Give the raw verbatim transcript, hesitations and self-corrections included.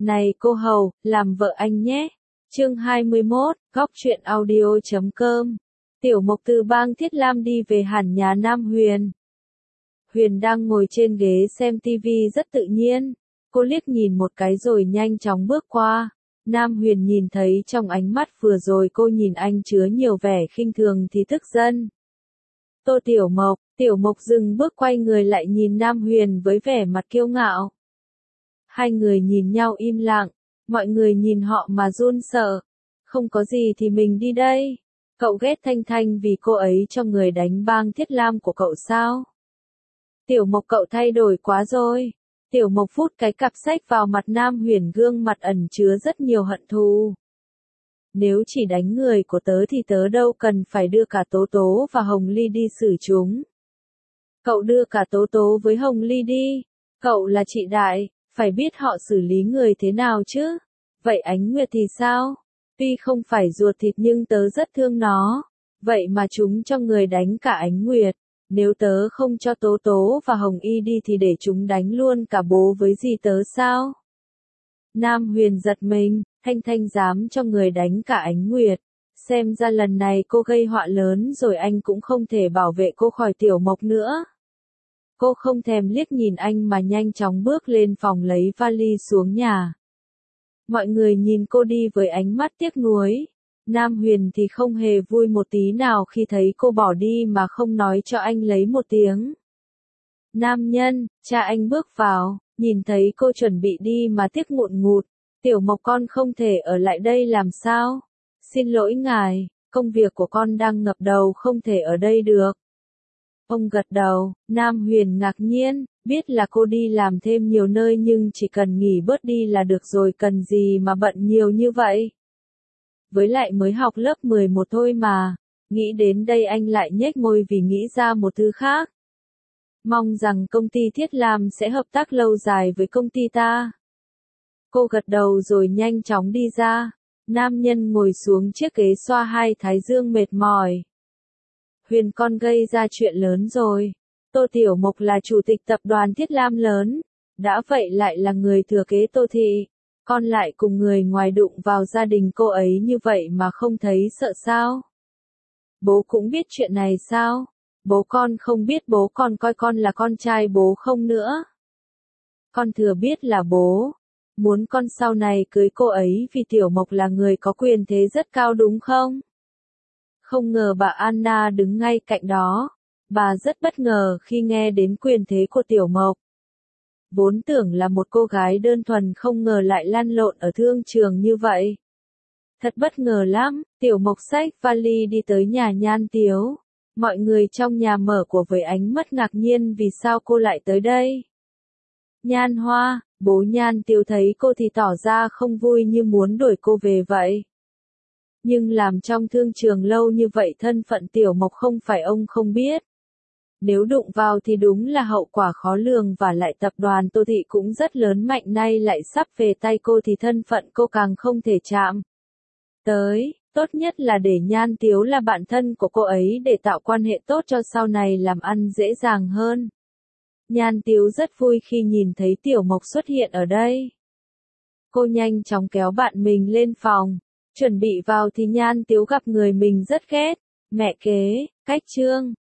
Này cô hầu, làm vợ anh nhé. Chương hai mươi mốt, góc truyện audio chấm com. Tiểu Mộc từ bang Thiết Lam đi về hẳn nhà Nam Huyền. Huyền đang ngồi trên ghế xem tivi rất tự nhiên. Cô liếc nhìn một cái rồi nhanh chóng bước qua. Nam Huyền nhìn thấy trong ánh mắt vừa rồi cô nhìn anh chứa nhiều vẻ khinh thường thì tức giận. Tô Tiểu Mộc, Tiểu Mộc dừng bước quay người lại nhìn Nam Huyền với vẻ mặt kiêu ngạo. Hai người nhìn nhau im lặng, mọi người nhìn họ mà run sợ. Không có gì thì mình đi đây. Cậu ghét Thanh Thanh vì cô ấy cho người đánh bang Thiết Lam của cậu sao? Tiểu Mộc cậu thay đổi quá rồi. Tiểu Mộc phút cái cặp sách vào mặt Nam Huyền, gương mặt ẩn chứa rất nhiều hận thù. Nếu chỉ đánh người của tớ thì tớ đâu cần phải đưa cả Tố Tố và Hồng Ly đi xử chúng. Cậu đưa cả Tố Tố với Hồng Ly đi. Cậu là chị đại, phải biết họ xử lý người thế nào chứ. Vậy Ánh Nguyệt thì sao? Tuy không phải ruột thịt nhưng tớ rất thương nó. Vậy mà chúng cho người đánh cả Ánh Nguyệt. Nếu tớ không cho Tố Tố và Hồng Y đi thì để chúng đánh luôn cả bố với dì tớ sao? Nam Huyền giật mình, Thanh Thanh dám cho người đánh cả Ánh Nguyệt. Xem ra lần này cô gây họa lớn rồi, anh cũng không thể bảo vệ cô khỏi Tiểu Mộc nữa. Cô không thèm liếc nhìn anh mà nhanh chóng bước lên phòng lấy vali xuống nhà. Mọi người nhìn cô đi với ánh mắt tiếc nuối. Nam Huyền thì không hề vui một tí nào khi thấy cô bỏ đi mà không nói cho anh lấy một tiếng. Nam nhân, cha anh bước vào, nhìn thấy cô chuẩn bị đi mà tiếc ngụn ngụt. Tiểu Mộc con không thể ở lại đây làm sao? Xin lỗi ngài, công việc của con đang ngập đầu không thể ở đây được. Ông gật đầu, Nam Huyền ngạc nhiên, biết là cô đi làm thêm nhiều nơi nhưng chỉ cần nghỉ bớt đi là được rồi, cần gì mà bận nhiều như vậy. Với lại mới học lớp mười một thôi mà. Nghĩ đến đây anh lại nhếch môi vì nghĩ ra một thứ khác. Mong rằng công ty Thiết Lam sẽ hợp tác lâu dài với công ty ta. Cô gật đầu rồi nhanh chóng đi ra. Nam nhân ngồi xuống chiếc ghế xoa hai thái dương mệt mỏi. Huyền con gây ra chuyện lớn rồi. Tô Tiểu Mộc là chủ tịch tập đoàn Thiết Lam lớn. Đã vậy lại là người thừa kế Tô Thị. Con lại cùng người ngoài đụng vào gia đình cô ấy như vậy mà không thấy sợ sao? Bố cũng biết chuyện này sao? Bố con không biết bố con coi con là con trai bố không nữa? Con thừa biết là bố muốn con sau này cưới cô ấy vì Tiểu Mộc là người có quyền thế rất cao đúng không? Không ngờ bà Anna đứng ngay cạnh đó. Bà rất bất ngờ khi nghe đến quyền thế của Tiểu Mộc. Vốn tưởng là một cô gái đơn thuần, không ngờ lại lăn lộn ở thương trường như vậy. Thật bất ngờ lắm. Tiểu Mộc xách vali đi tới nhà Nhan Tiếu. Mọi người trong nhà mở của với ánh mắt ngạc nhiên vì sao cô lại tới đây. Nhan Hoa, bố Nhan Tiếu thấy cô thì tỏ ra không vui như muốn đuổi cô về vậy. Nhưng làm trong thương trường lâu như vậy, thân phận Tiểu Mộc không phải ông không biết. Nếu đụng vào thì đúng là hậu quả khó lường, và lại tập đoàn Tô Thị cũng rất lớn mạnh, nay lại sắp về tay cô thì thân phận cô càng không thể chạm tới. Tốt nhất là để Nhan Tiếu là bạn thân của cô ấy để tạo quan hệ tốt cho sau này làm ăn dễ dàng hơn. Nhan Tiếu rất vui khi nhìn thấy Tiểu Mộc xuất hiện ở đây. Cô nhanh chóng kéo bạn mình lên phòng, chuẩn bị vào thì Nhan Tiếu gặp người mình rất ghét. Mẹ kế, Cách Trương,